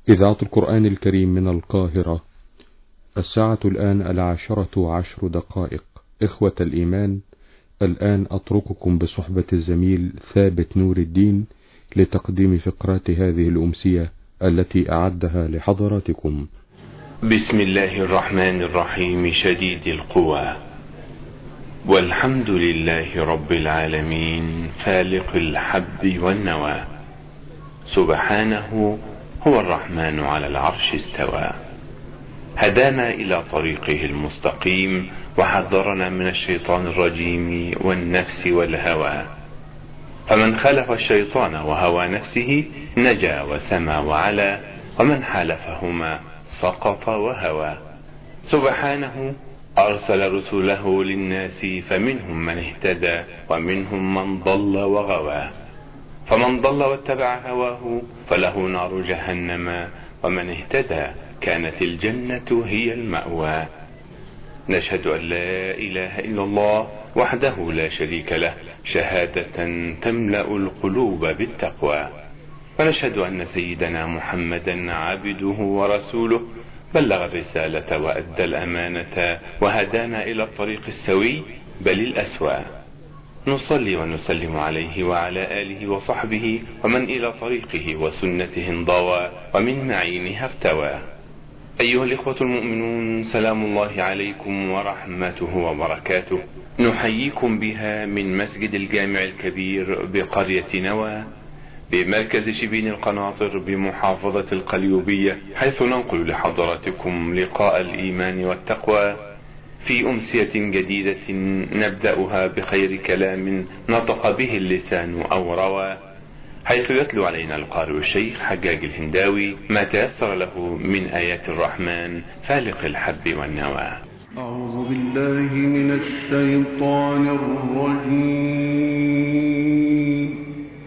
إذاعة القرآن الكريم من القاهرة. الساعة الآن 10:10. إخوة الإيمان، الآن أترككم بصحبة الزميل ثابت نور الدين لتقديم فقرات هذه الأمسية التي أعدها لحضراتكم. بسم الله الرحمن الرحيم. شديد القوى، والحمد لله رب العالمين، فالق الحب والنوى، سبحانه هو الرحمن على العرش استوى، هدانا إلى طريقه المستقيم، وحذرنا من الشيطان الرجيم والنفس والهوى، فمن خالف الشيطان وهوى نفسه نجا وسمى وعلا، ومن حالفهما سقط وهوى. سبحانه أرسل رسله للناس، فمنهم من اهتدى ومنهم من ضل وغوى، فمن ضل واتبع هواه فله نار جهنم، ومن اهتدى كانت الجنة هي المأوى. نشهد أن لا إله إلا الله وحده لا شريك له، شهادة تملأ القلوب بالتقوى، ونشهد أن سيدنا محمدا عبده ورسوله، بلغ الرسالة وأدى الأمانة، وهدانا إلى الطريق السوي بل الأسوى. نصلي ونسلم عليه وعلى آله وصحبه ومن إلى طريقه وسنته انضوى، ومن معينها ارتوى. أيها الإخوة المؤمنون، سلام الله عليكم ورحمته وبركاته. نحييكم بها من مسجد الجامع الكبير بقرية نوى بمركز شبين القناطر بمحافظة القليوبية، حيث ننقل لحضراتكم لقاء الإيمان والتقوى في أمسية جديدة نبدأها بخير كلام نطق به اللسان أو روى، حيث يتلو علينا القارئ الشيخ حجاج الهنداوي ما تيسر له من آيات الرحمن فالق الحب والنوى. أعوذ بالله من الشيطان الرجيم.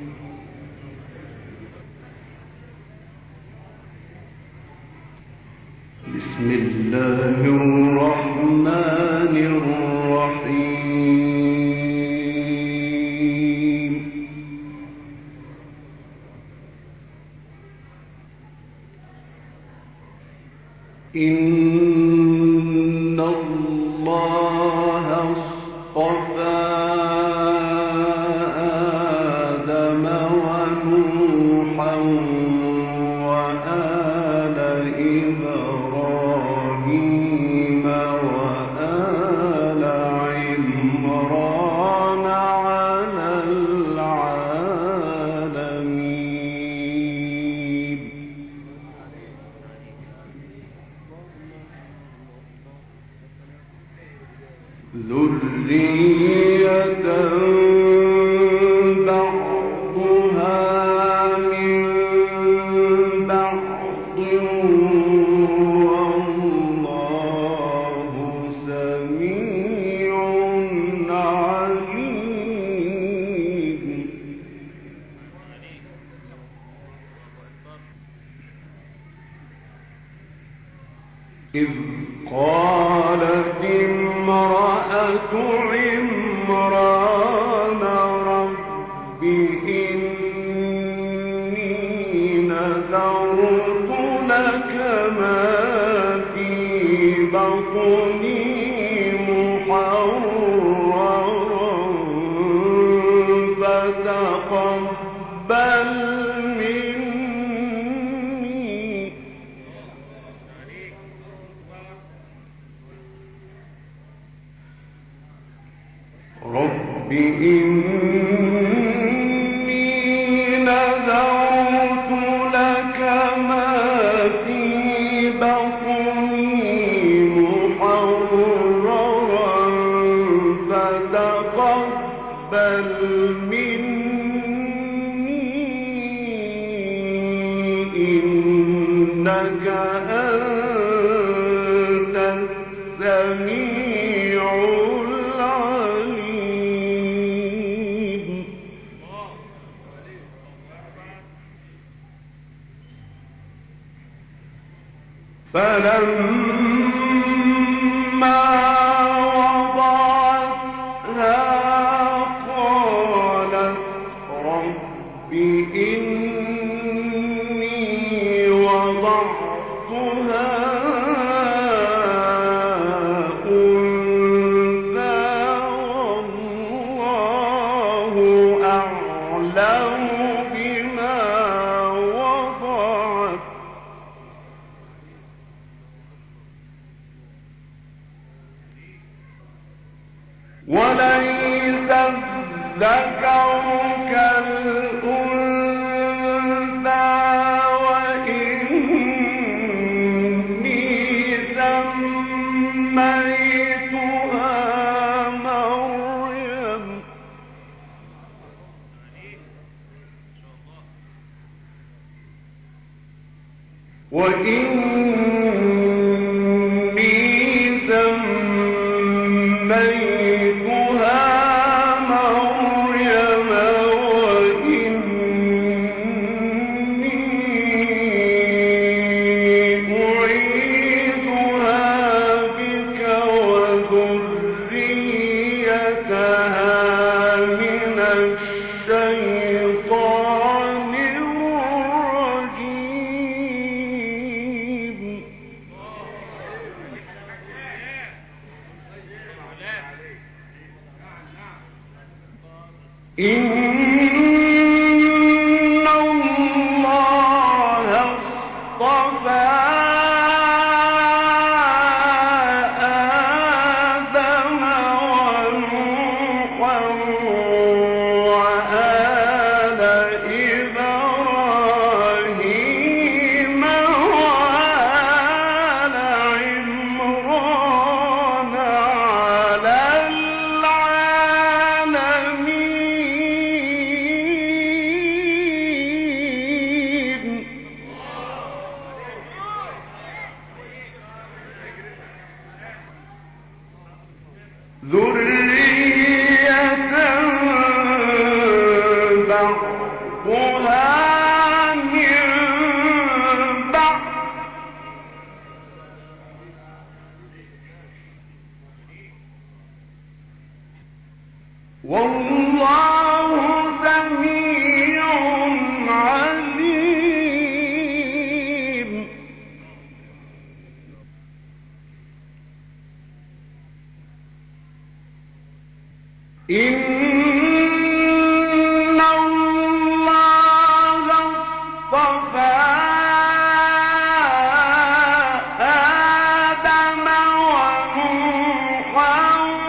بسم الله الرحمن الرحيم. إن الله اصطفى آدم ونوحا وآل إبراهيم وآل عمران على العالمين. ذرية بعضها من بعض، والله سميع عليم. إذ قالت امرأة عمران رب إني نذرت لك ما في بطني محررا فتقبل مني. رب إني نذرت لك ما في بطني محررا فتقبل مني إنك أنت السميع العليم. فلما وضعتها قالت رب إني وضعتها وليس الذكر كالأنثى وإني سميتها مريم إن الله اصطفى آدم ونوحا وآل إبراهيم وآل عمران على ذرية بعضها من بعض والله سميع عليم إن الله اصطفى آدم ونوحا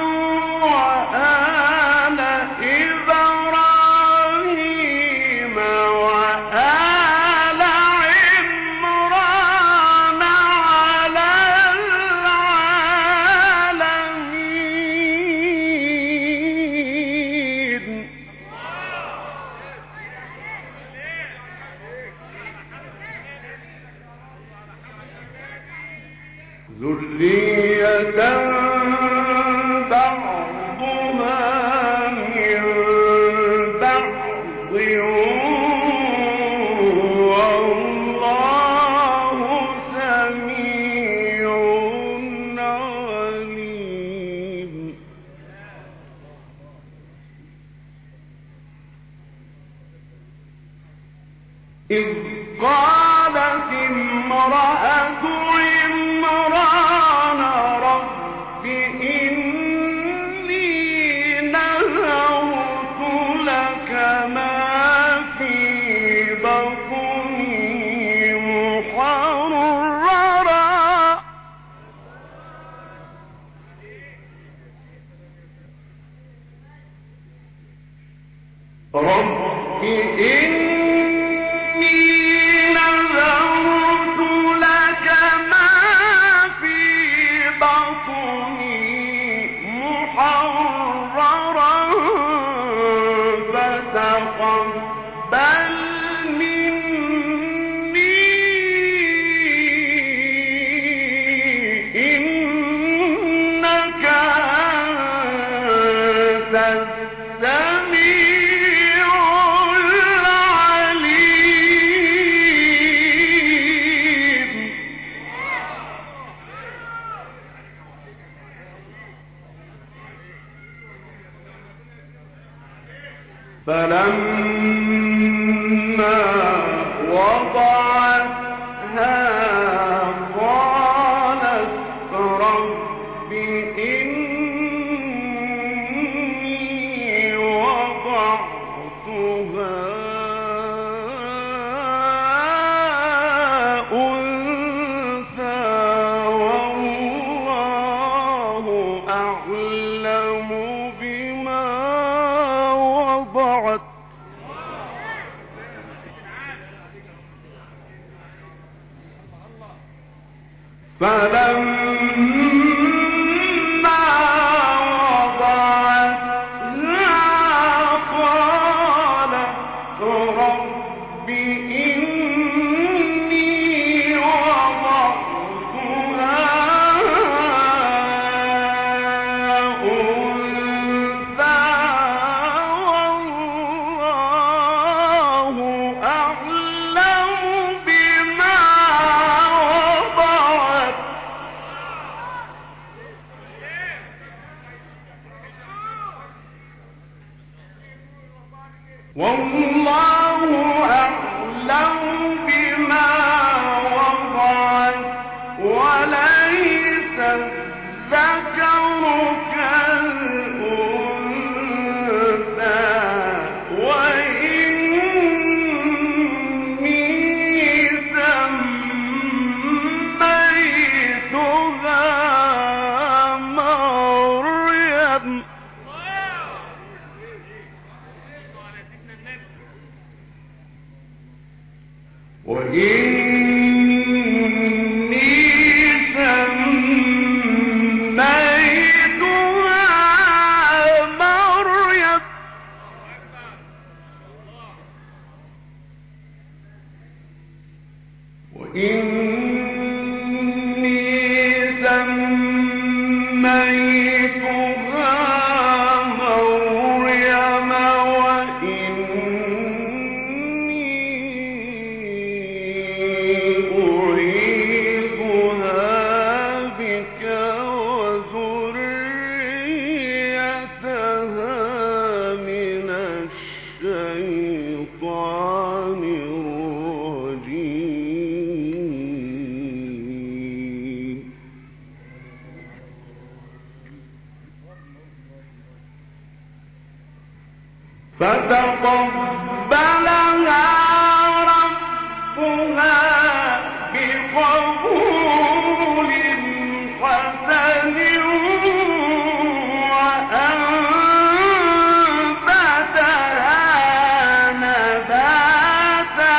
وآل إبراهيم وآل عمران على العالمين. ذرية بعضها من بعض والله سميع عليم. إذ قالت امرأة عمران رب إني نذرت لك ما في بطني محررا رب إني نذرت لك ما في بطني محررا فتقبل مني إنك أنت السميع العليم. فلما وضعتها فلما وضعتها قالت رب إني وضعتها أنثى والله أعلم بما وضعت والله أعلم بما وضعت وليس الذكر كالأنثى وإني سميتها مريم فتقبلها ربها بقبول حسن وأنبتها نباتا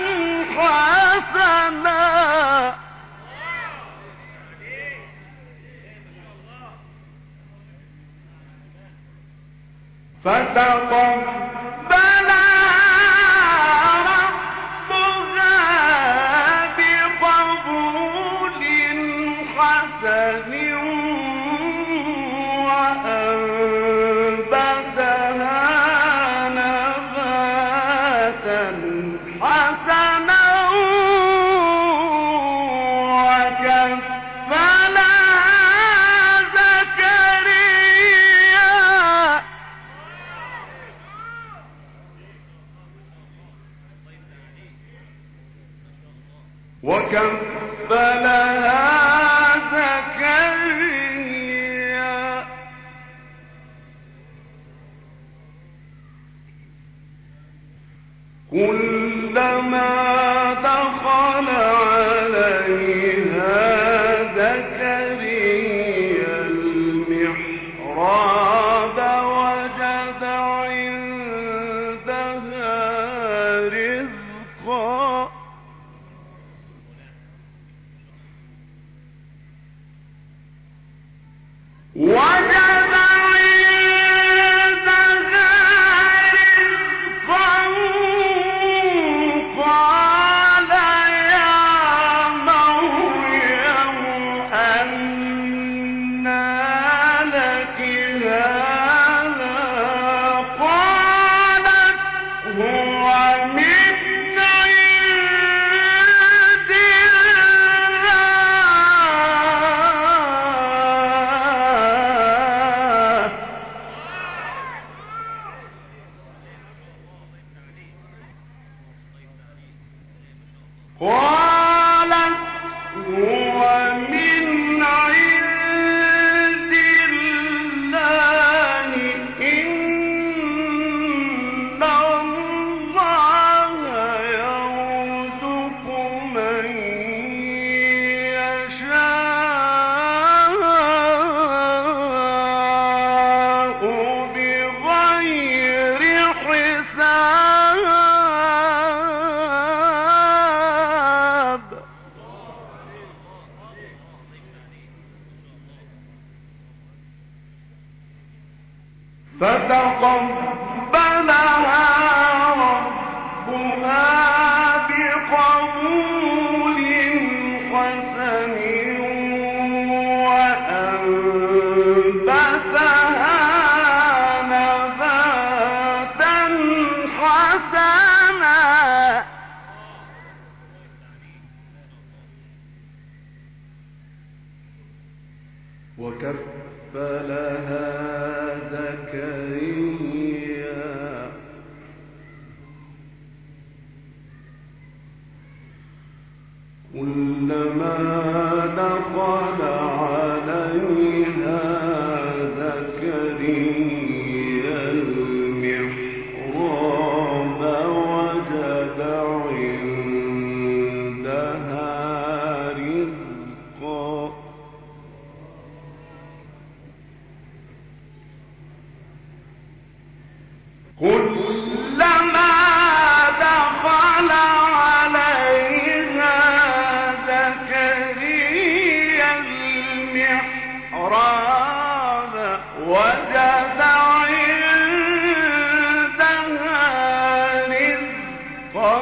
حسنا فتقبلها ربها بقبول حسن وأنبتها نباتا حسنا وكفلها زكريا كلما دخل عليها زكريا المحراب وجد عندها رزقا وجد عندها رزقا قال يا مريم فتقبلها ربها بقبول حسن وأنبتها نباتا حسنا وكفلها زكريا كلما دخل عليها زكريا المحراب وجد عندها رزقا كلما دخل عليها زكريا المحراب وجد عندها رزقا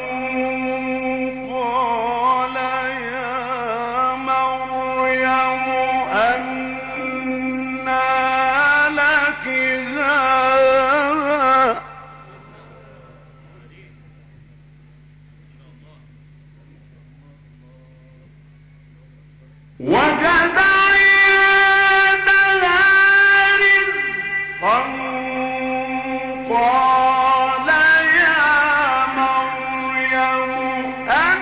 قال يا مريم أنى لك هذا وجد عندها رزقا قال يا مريم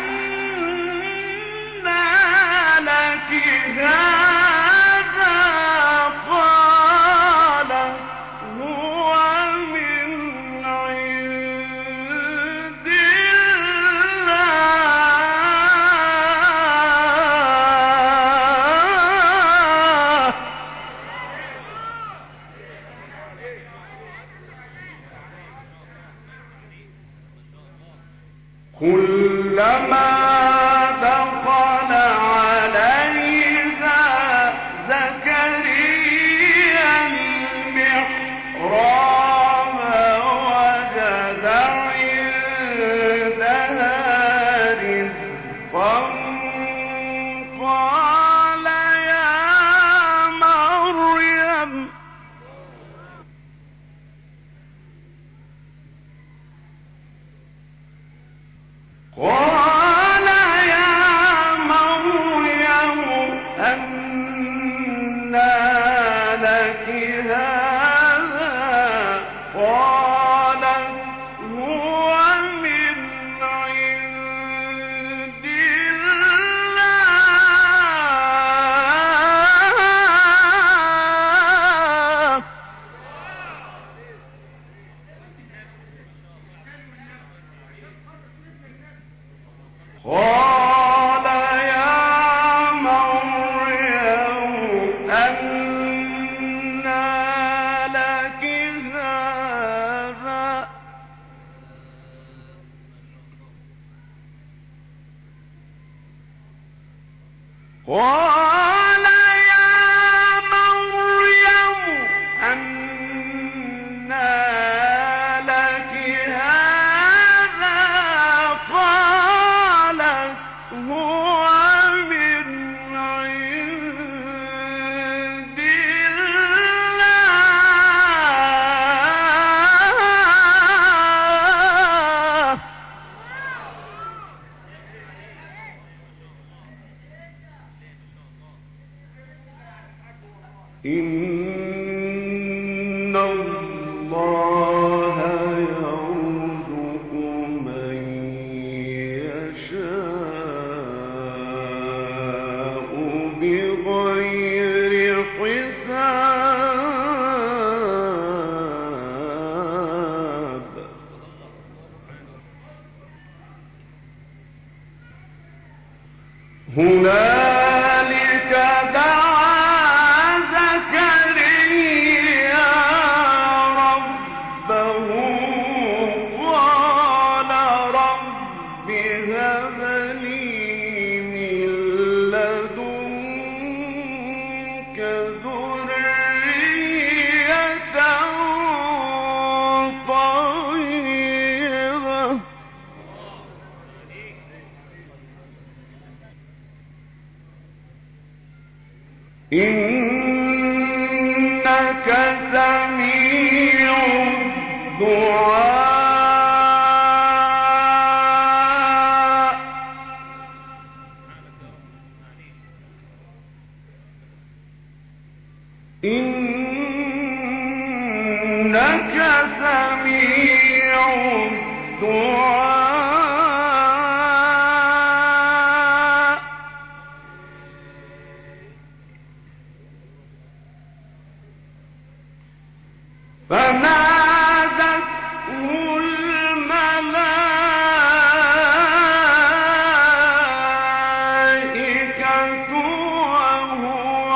أنى لك هذا قالت هو من عند الله كلما دخل عليها زكريا المحراب وجد عندها رزقا قال يا مريم قال يا مريم أنى لك هذا قالت هو من عند الله قال يا مريم أنى لك هذا قال يا مريم أنى لك هذا قالت هو من عند الله إن الله يرزق من يشاء بغير حساب هنالك دعا زكريا ربه قال رب هب لي من لدنك ذرية إنك سميع الدعاء إنك سميع الدعاء فنادته الملائكة وهو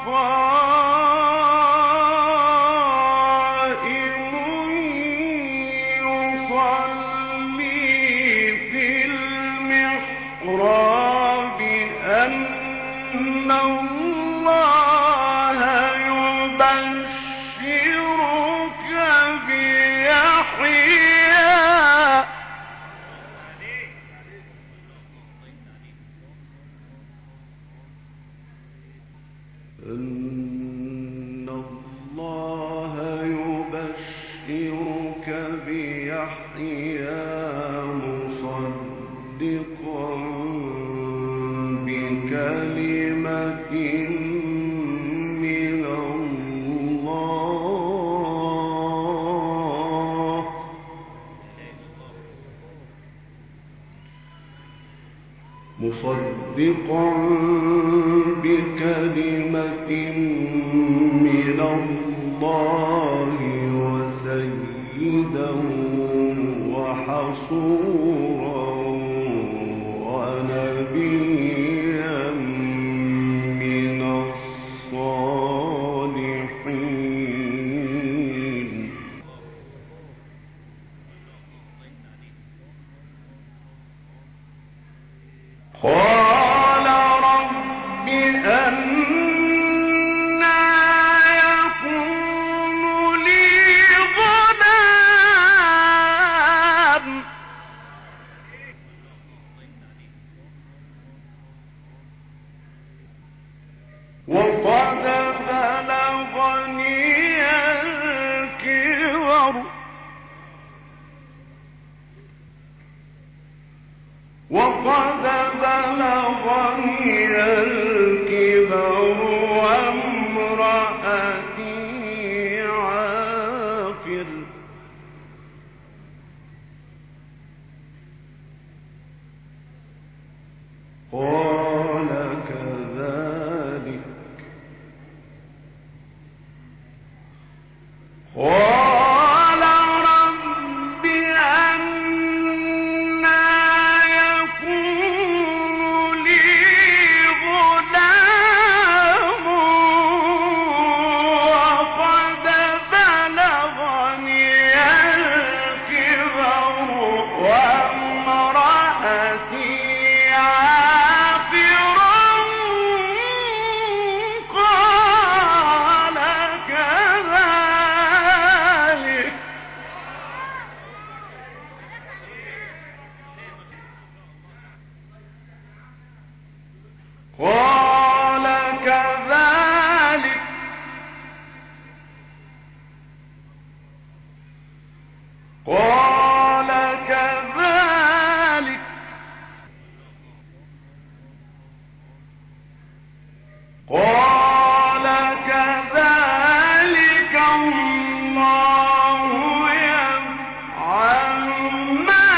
قائم يصلي في المحراب أن الله يبشرك بيحيى أن الله يبشرك بيحيى مصدقا بكلمة من الله مصدقا بكلمة من الله وسيدا وحصورا ونبيا من الصالحين قال رب أنى يكون لي غلام وقد بلغني الكبر وامرأتي عاقر قال كذلك قال رب أنى يكون لي غلام وقد بلغني الكبر وامرأتي عاقر قال كذلك قال كذلك قال كذلك قال كذلك الله يفعل ما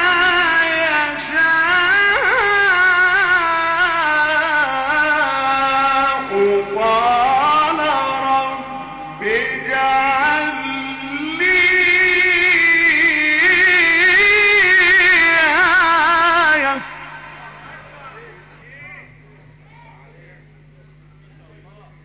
يشاء قال رب اجعل لي آية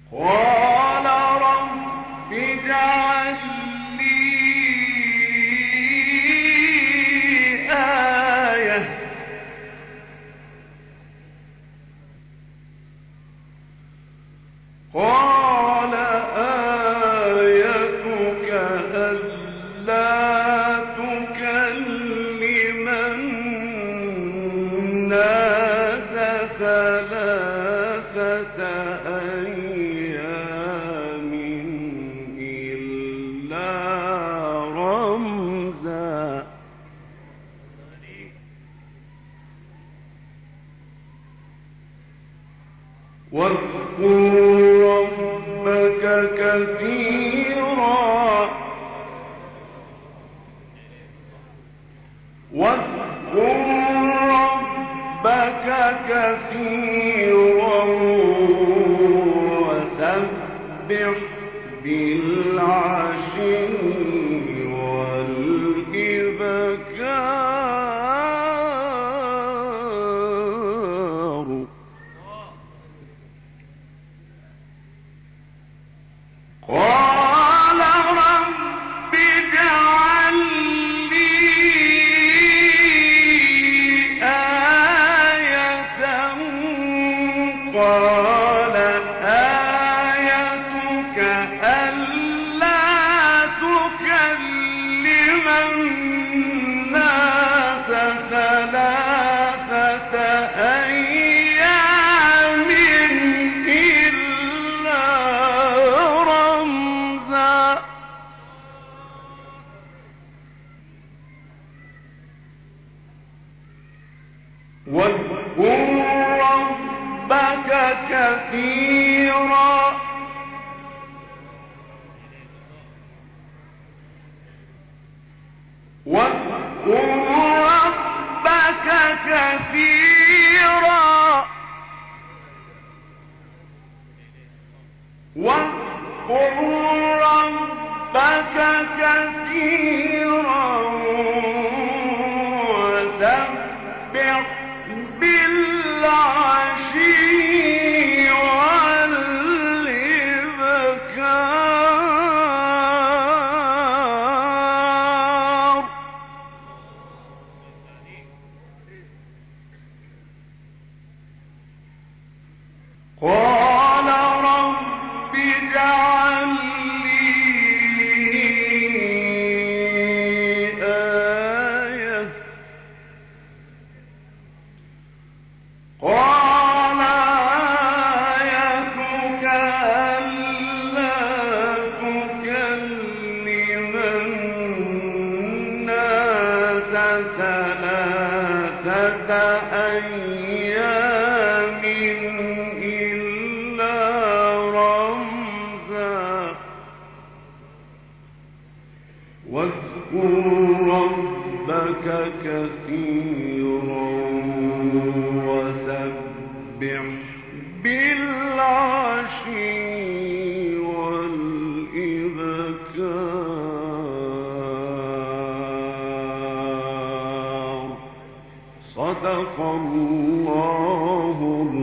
قال رب اجعل لي آية قال آيتك ألا تكلم الناس ثلاثة أيام إلا رمزا واذكر ربك كثيرا وسبح بالعشي والإبكار قال رب اجعل لي آية قال آيتك ألا تكلم الناس ثلاثة أيام إلا رمزا واذكر ربك كثيرا واذكر ربك كثيرا واذكر ربك كثيرا وسبح بالعشي والإبكار قال رب اجعل لي آية قال آيتك ألا تكلم الناس ثلاثة أيام إلا رمزا واذكر ربك كثيرا وسبح بالعشي والإبكار صدق الله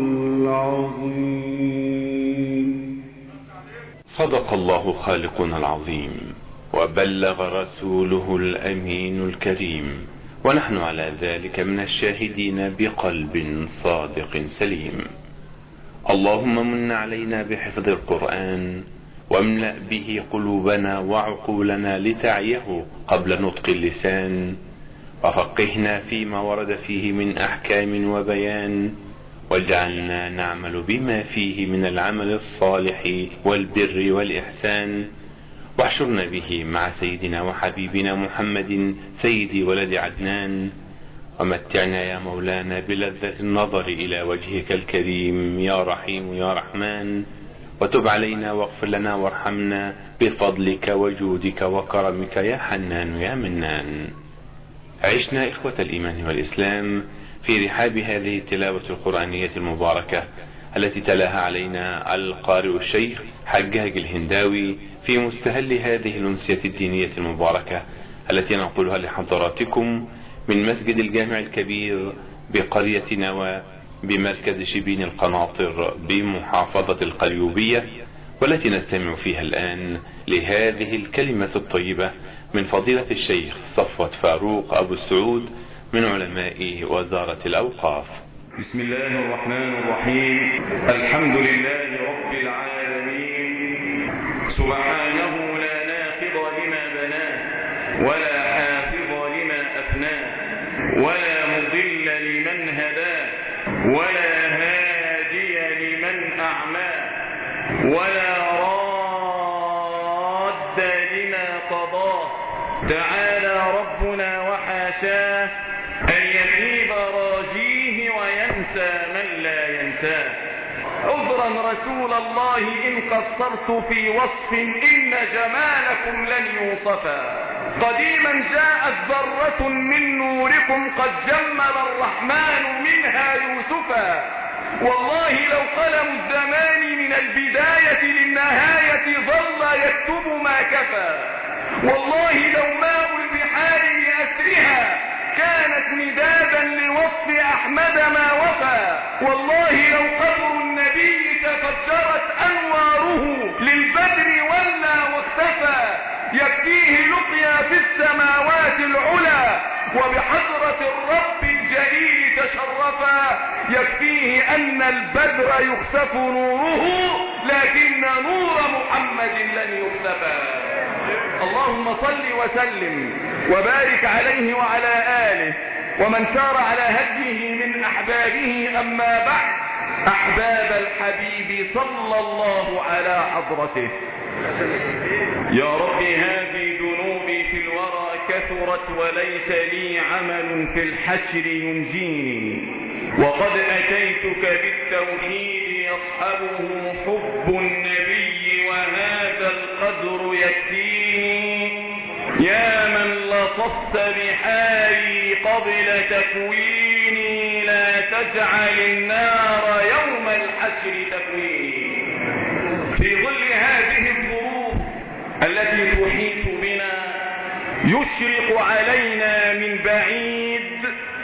العظيم. صدق الله خالقنا العظيم وبلغ رسوله الأمين الكريم، ونحن على ذلك من الشاهدين بقلب صادق سليم. اللهم من علينا بحفظ القرآن واملأ به قلوبنا وعقولنا لتعيه قبل نطق اللسان، وفقهنا فيما ورد فيه من أحكام وبيان، واجعلنا نعمل بما فيه من العمل الصالح والبر والإحسان، واحشرنا به مع سيدنا وحبيبنا محمد سيد ولد عدنان، ومتعنا يا مولانا بلذة النظر إلى وجهك الكريم يا رحيم يا رحمن، وتب علينا واغفر لنا وارحمنا بفضلك وجودك وكرمك يا حنان يا منان. عشنا إخوة الإيمان والإسلام في رحاب هذه التلاوة القرآنية المباركة التي تلاها علينا القارئ الشيخ حجاج الهنداوي في مستهل هذه الأمسية الدينية المباركة التي ننقلها لحضراتكم من مسجد الجامع الكبير بقرية نوى بمركز شبين القناطر بمحافظة القليوبية والتي نستمع فيها الآن لهذه الكلمة الطيبة من فضيلة الشيخ صفوت فاروق أبو السعود من علماء وزارة الأوقاف. بسم الله الرحمن الرحيم. الحمد لله رب العالمين، سبحانه لا ناقض لما بناه ولا حافظ لما أفناه ولا مضل لمن هداه ولا هادي لمن أعماه ولا راد لما قضاه. تعالى ربنا وحاشاه أن يخيب راجيه وينسى من لا ينساه. عذرا رسول الله إن قصرت في وصف إن جمالكم لن يوصفا. قديما جاءت ذرة من نوركم قد جمل الرحمن منها يوسفا. والله لو قلم الزمان من البداية للنهاية ظل يكتب ما كفى. والله لو ماء البحار لأسرها كانت مدادا لوصف أحمد ما وفى. والله لو قبر النبي تفجرت أنواره للبدر ولا واختفى. يكفيه لقيا في السماوات العلا وبحضرة الرب الجليل تشرفا. يكفيه أن البدر يخسف نوره لكن نور محمد لن يخسفا. اللهم صل وسلم وبارك عليه وعلى آله ومن سار على هديه من أحبابه. أما بعد، أحباب الحبيب صلى الله على حضرته. يا رب هذه ذنوبي في الورى كثرت وليس لي عمل في الحشر ينجيني. وقد أتيتك بالتوحيد يصحبه حب النبي وهذا القدر يكفيني. يا من لطفت بحالي قبل تكويني لا تجعل النار يوم الحشر تكويني. في ظل هذه الظروف التي تحيط بنا يشرق علينا من بعيد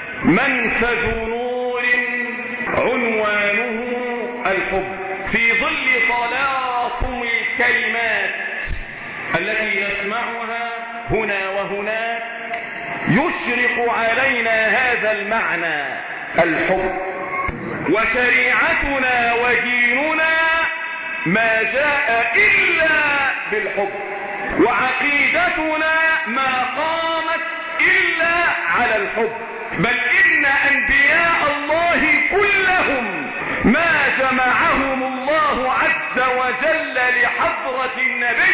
منفذ نور عنوانه الحب. في ظل تلاطم الكلمات التي نسمعها هنا وهناك يشرق علينا هذا المعنى الحب. وشريعتنا وديننا ما جاء إلا بالحب، وعقيدتنا ما قامت إلا على الحب. بل إن أنبياء الله كلهم ما جمعهم الله عز وجل لحضرة النبي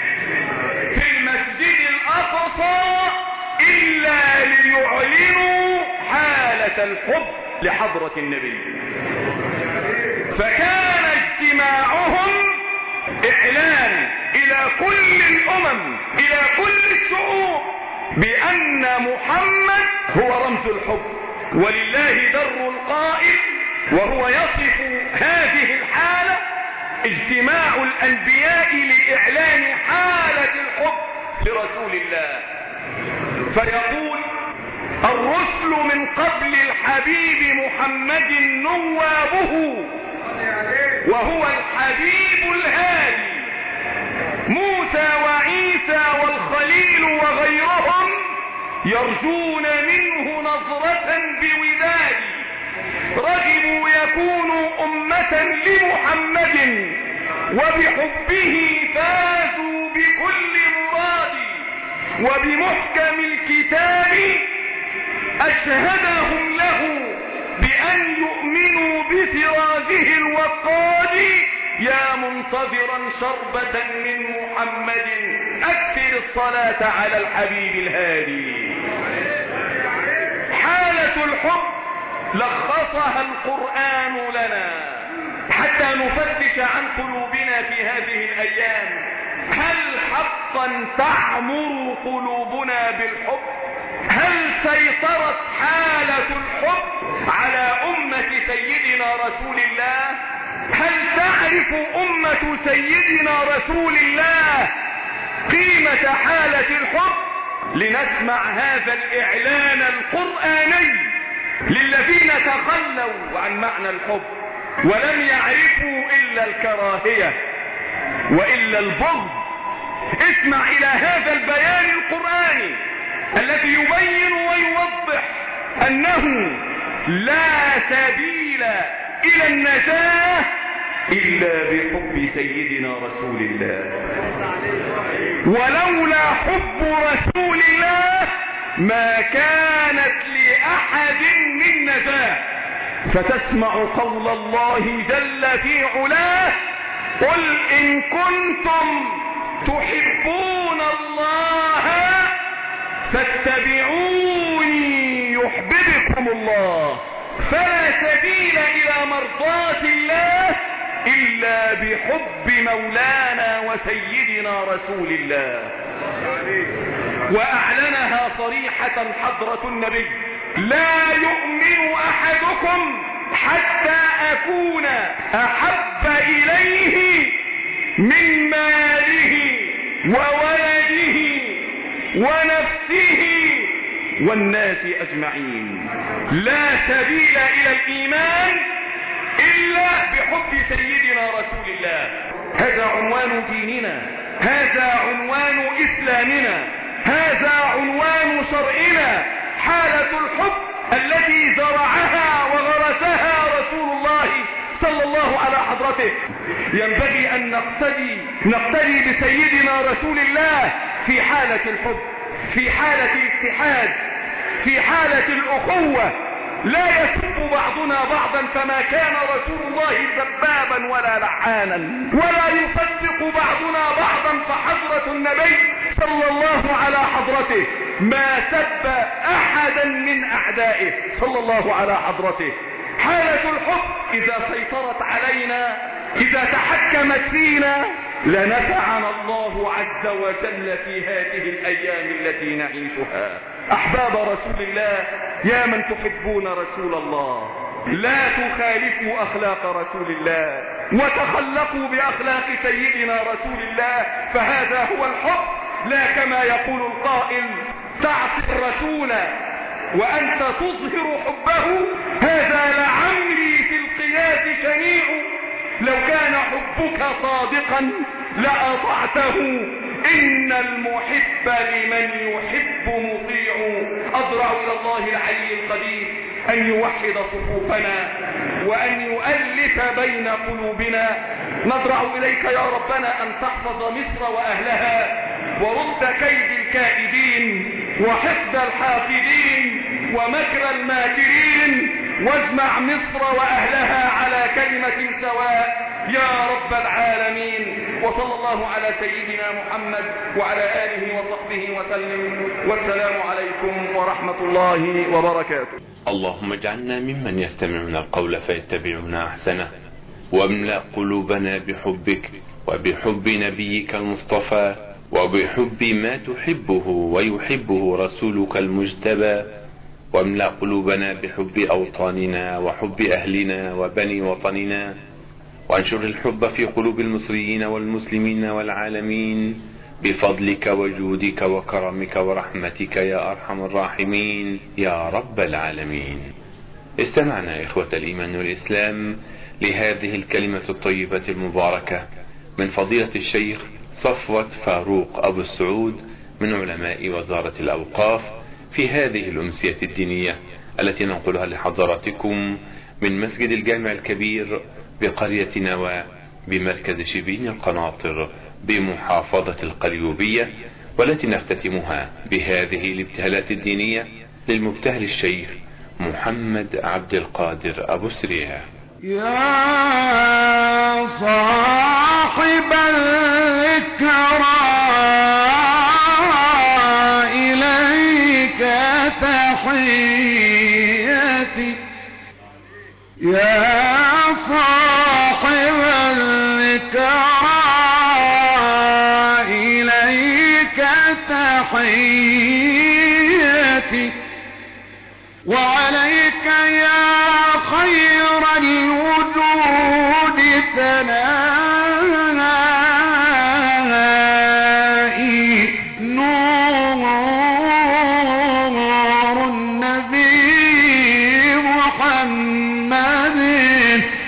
في المسجد الأقصى إلا ليعلنوا حالة الحب لحضرة النبي. فكان اجتماعهم إعلان إلى كل الأمم إلى كل الشعوب بأن محمد هو رمز الحب. ولله در القائل وهو يصف هذه الحالة: اجتماع الأنبياء لإعلان حالة الحب لرسول الله. فيقول: الرسل من قبل الحبيب محمد نوابه وهو الحبيب الهادي. موسى وعيسى والخليل وغيرهم يرجون منه نظرة بوداد. رغبوا يكونوا أمة لمحمد وبحبه فازوا بكل مراد. وبمحكم الكتاب أشهدهم له بأن يؤمنوا بسراجه الوقاد. يا منتظرا شربة من محمد أكثر الصلاة على الحبيب الهادي. حالة الحب لخصها القرآن لنا حتى نفتش عن قلوبنا في هذه الأيام. هل حقا تعمر قلوبنا بالحب؟ هل سيطرت حالة الحب على أمة سيدنا رسول الله؟ هل تعرف أمة سيدنا رسول الله قيمة حالة الحب؟ لنسمع هذا الإعلان القرآني للذين تخلوا عن معنى الحب ولم يعرفوا إلا الكراهية. وإلا البغض. اسمع إلى هذا البيان القرآني الذي يبين ويوضح أنه لا سبيل إلى النجاة إلا بحب سيدنا رسول الله، ولولا حب رسول الله ما كانت لأحد من نجاة. فتسمع قول الله جل في علاه: قل إن كنتم تحبون الله فاتبعوني يحببكم الله. فلا سبيل إلى مرضاة الله إلا بحب مولانا وسيدنا رسول الله. وأعلنها صريحة حضرة النبي: لا يؤمن أحدكم حتى أكون أحب إليه من ماله وولده ونفسه والناس أجمعين. لا سبيل إلى الإيمان إلا بحب سيدنا رسول الله. هذا عنوان ديننا، هذا عنوان إسلامنا، هذا عنوان شرعنا. حالة الحب التي زرعها وغرسها رسول الله صلى الله على حضرته. ينبغي أن نقتدي بسيدنا رسول الله في حالة الحب، في حالة الاتحاد، في حالة الأخوة. لا يسب بعضنا بعضا، فما كان رسول الله سبابا ولا لعانا، ولا يصدق بعضنا بعضا، فحضرة النبي صلى الله على حضرته ما سب أحدا من أعدائه صلى الله على حضرته. حالة الحب إذا سيطرت علينا، إذا تحكمت فينا، لنفعنا الله عز وجل في هذه الأيام التي نعيشها. أحباب رسول الله، يا من تحبون رسول الله، لا تخالفوا أخلاق رسول الله وتخلقوا بأخلاق سيدنا رسول الله، فهذا هو الحب. لا كما يقول القائل: تعصي الرسول وأنت تظهر حبه، هذا لعمري في القياس شنيع. لو كان حبك صادقا لأطعته، إن المحب لمن يحب مطيع. أضرع إلى الله العلي القدير أن يوحد صفوفنا وأن يؤلف بين قلوبنا. نضرع إليك يا ربنا أن تحفظ مصر وأهلها، ورد كيد الكائدين وحقد الحاقدين ومكر الماكرين، واجمع مصر وأهلها على كلمة سواء يا رب العالمين. وصلى الله على سيدنا محمد وعلى آله وصحبه وسلم، والسلام عليكم ورحمة الله وبركاته. اللهم اجعلنا ممن يستمعون القول فيتبعون أحسنه، واملأ قلوبنا بحبك وبحب نبيك المصطفى، وبحب ما تحبه ويحبه رسولك المجتبى، واملأ قلوبنا بحب أوطاننا وحب أهلنا وبني وطننا، وانشر الحب في قلوب المصريين والمسلمين والعالمين بفضلك وجودك وكرمك ورحمتك يا أرحم الراحمين يا رب العالمين. استمعنا إخوة الإيمان والإسلام لهذه الكلمة الطيبة المباركة من فضيلة الشيخ صفوة فاروق أبو السعود من علماء وزارة الأوقاف في هذه الأمسية الدينية التي ننقلها لحضراتكم من مسجد الجامع الكبير بقرية نواة بمركز شبين القناطر بمحافظة القليوبية، والتي نختتمها بهذه الابتهالات الدينية للمبتهل الشيخ محمد عبد القادر أبو سريع. يا صاحب الذكرى إليك تحياتي، يا صاحب الذكرى إليك تحياتي، وعليك يا خير الوجود ثنائي.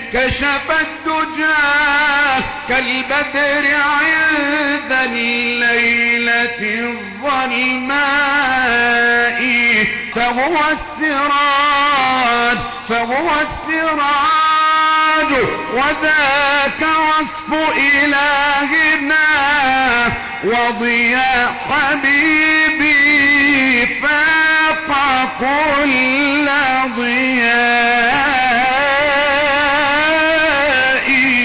كشف الدجى كالبدر عند الليلة الظلماء فهو السراج وذاك وصف إلهنا وضياء حبيبي فاق كل ضياء.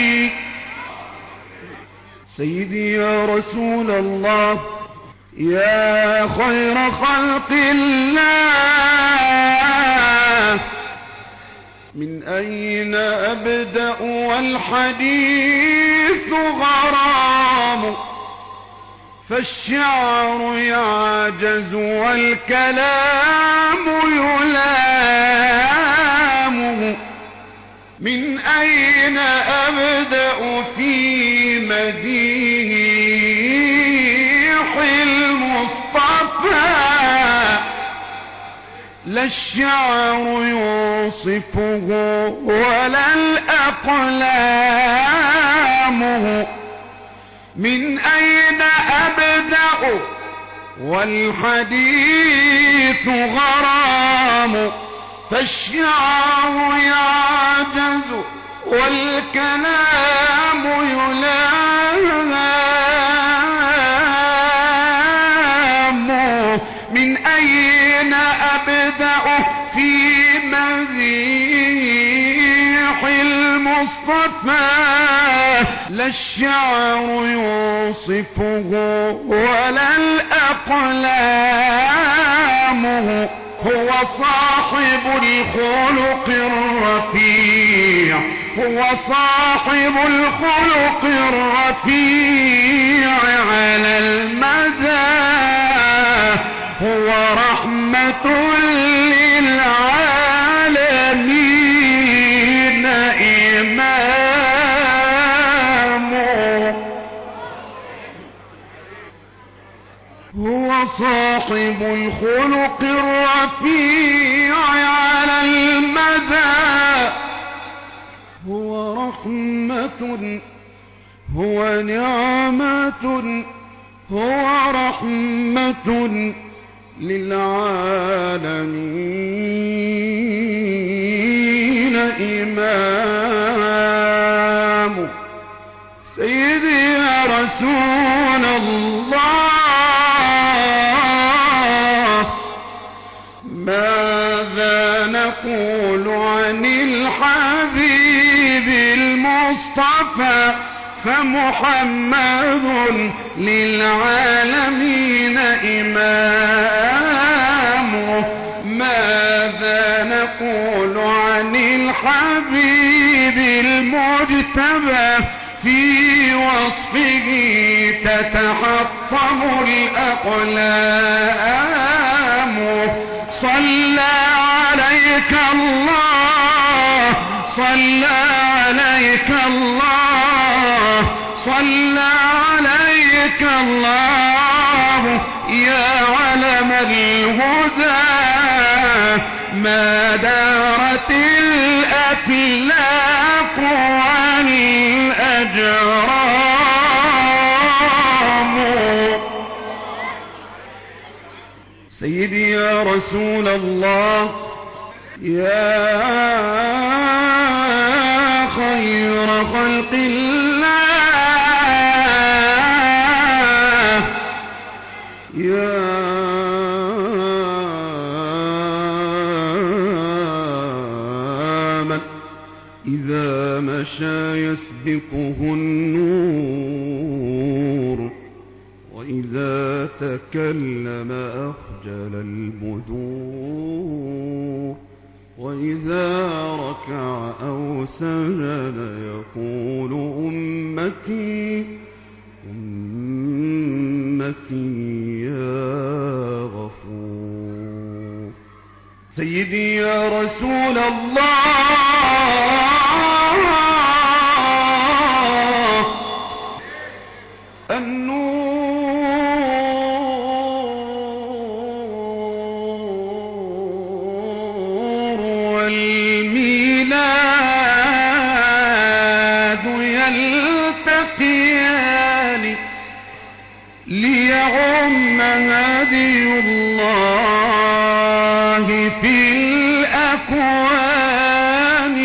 سيدي يا رسول الله يا خير خلق الله من أين أبدأ والحديث غرام فالشعر يعجز والكلام يلام من أين أبدأ في مديح المصطفى لا الشعر يوصفه ولا الأقلام من أين أبدأ والحديث غرام فالشعر يعجز والكلام يلام من أين أبدأ في مديح المصطفى لا الشعر يوصفه ولا الأقلام هو صاحب الخلق الرفيع هو صاحب الخلق الرفيع على المدى هو رحمة للعالمين إمام هو صاحب الخلق الرفيع على المدى هو رحمة هو نعمة هو رحمة للعالمين إمام سيدي يا رسول الله ماذا نقول عن الحبيب المصطفى فمحمد للعالمين إمامه ماذا نقول عن الحبيب المجتبى في وصفه تتحطم الأقلام صلى عليك الله صلى عليك الله صلى عليك الله يا علم الهدى ما دارت الأفلاك والأجرام سيدي يا رسول الله يا خير خلق الله يا من إذا مشى يسبقه النور وإذا تكلم أخجل البدور وإذا ركع أو سجد يقول أمتي أمتي يا غفور سيدي يا رسول الله النور والميلاد هدي الله في الأكوان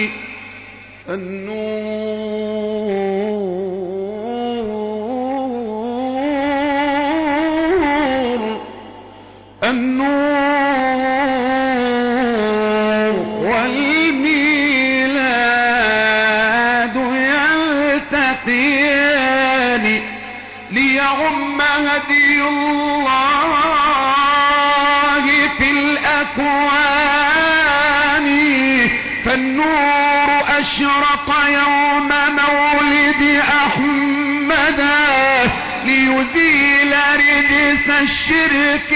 النور والميلاد يلتقيان ليعم هدي الله في الأكوان فالنور أشرق يوم مولد أحمد ليزيل رجس الشرك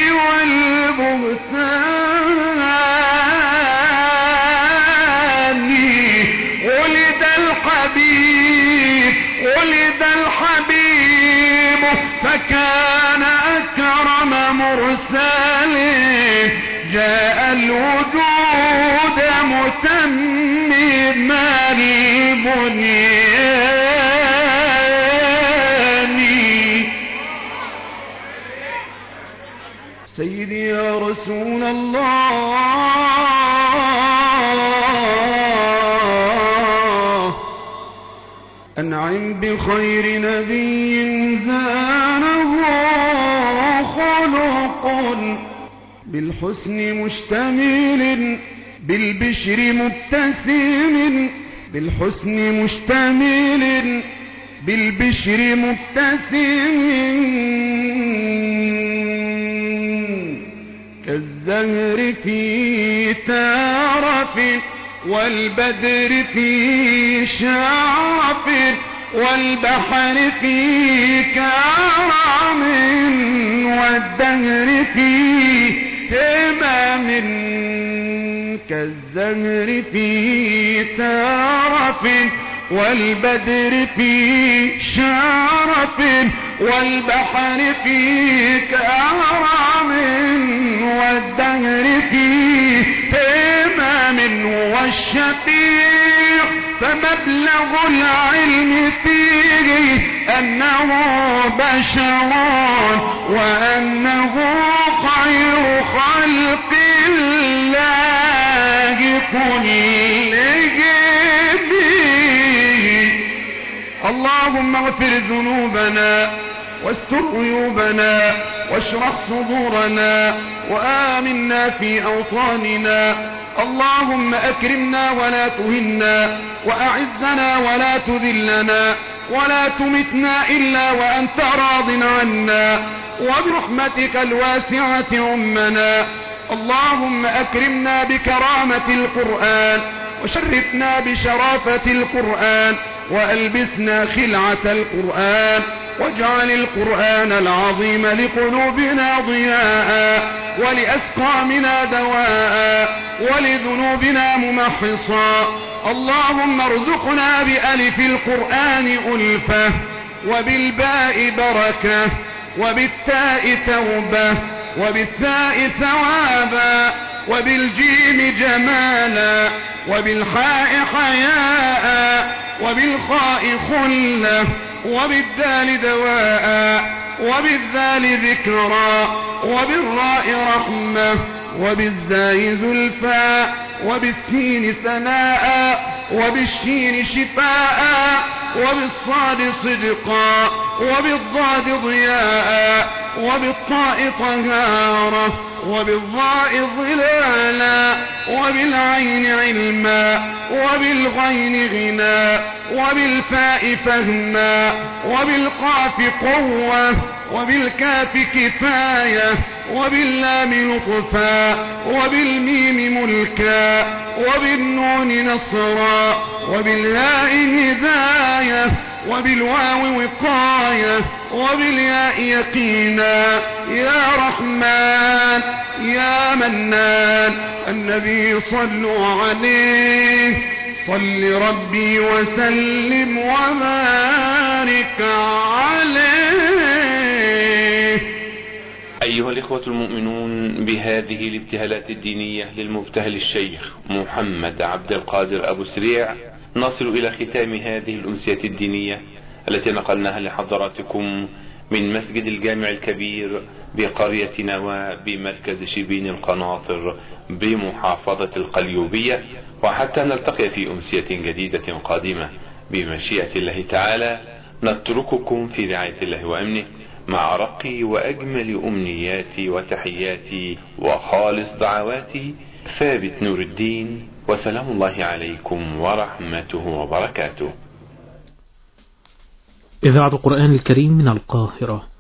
والبهتان ولد الحبيب فكان أكرم مرسل جاء الوجود متمما البنيان سيدي يا رسول الله أنعم بخير نبي زانه خلق بالحسن مشتمل بالبشر مبتسم بالحسن مشتمل بالبشر مبتسم كالزهر في تارف والبدر في شعف والبحر في كرم والدهر في تمام كالزهر في تارف والبدر في شرف والبحر في كرم والدهر في تمام والشفيع فمبلغ العلم فيه أنه بشر وأنه خير خلق الله كلهم اللهم اغفر ذنوبنا واستر عيوبنا واشرح صدورنا وآمنا في أوطاننا اللهم أكرمنا ولا تهنا وأعزنا ولا تذلنا ولا تمتنا إلا وأنت راض عنا وبرحمتك الواسعة أمنا اللهم أكرمنا بكرامة القرآن وشرفنا بشرافة القرآن وألبسنا خلعة القرآن واجعل القرآن العظيم لقلوبنا ضياء ولأسقامنا دواء ولذنوبنا ممحصا اللهم ارزقنا بألف القرآن ألفة وبالباء بركة وبالتاء توبة وبالثاء ثوابا وبالجيم جمالا وبالحاء حياء وبالخاء خلة وبالدال دواء وبالذال ذكرا وبالراء رحمة وبالزاي زلفا وبالسين ثناء وبالشين شفاء وبالصاد صدقا وبالضاد ضياء وبالطاء طهارة وبالضاء ظلالا وبالعين علما وبالغين غنى وبالفاء فهما وبالقاف قوة وبالكاف كفاية وباللام لطفا وبالميم ملكا وبالنون نصرا وبالهاء هداية وبالواو وقاية وبالياء يقينا يا رحمن يا منان النبي صلوا عليه صل ربي وسلم وبارك عليه. أيها الإخوة المؤمنون، بهذه الابتهالات الدينية للمبتهل الشيخ محمد عبد القادر أبو سريع نصل إلى ختام هذه الأمسية الدينية التي نقلناها لحضراتكم من مسجد الجامع الكبير بقرية نوى بمركز شبين القناطر بمحافظة القليوبية، وحتى نلتقي في أمسية جديدة قادمة بمشيئة الله تعالى، نترككم في رعاية الله وأمنه مع أرق وأجمل أمنياتي وتحياتي وخالص دعواتي، ثابت نور الدين، وسلام الله عليكم ورحمته وبركاته. إذاعة القرآن الكريم من القاهرة.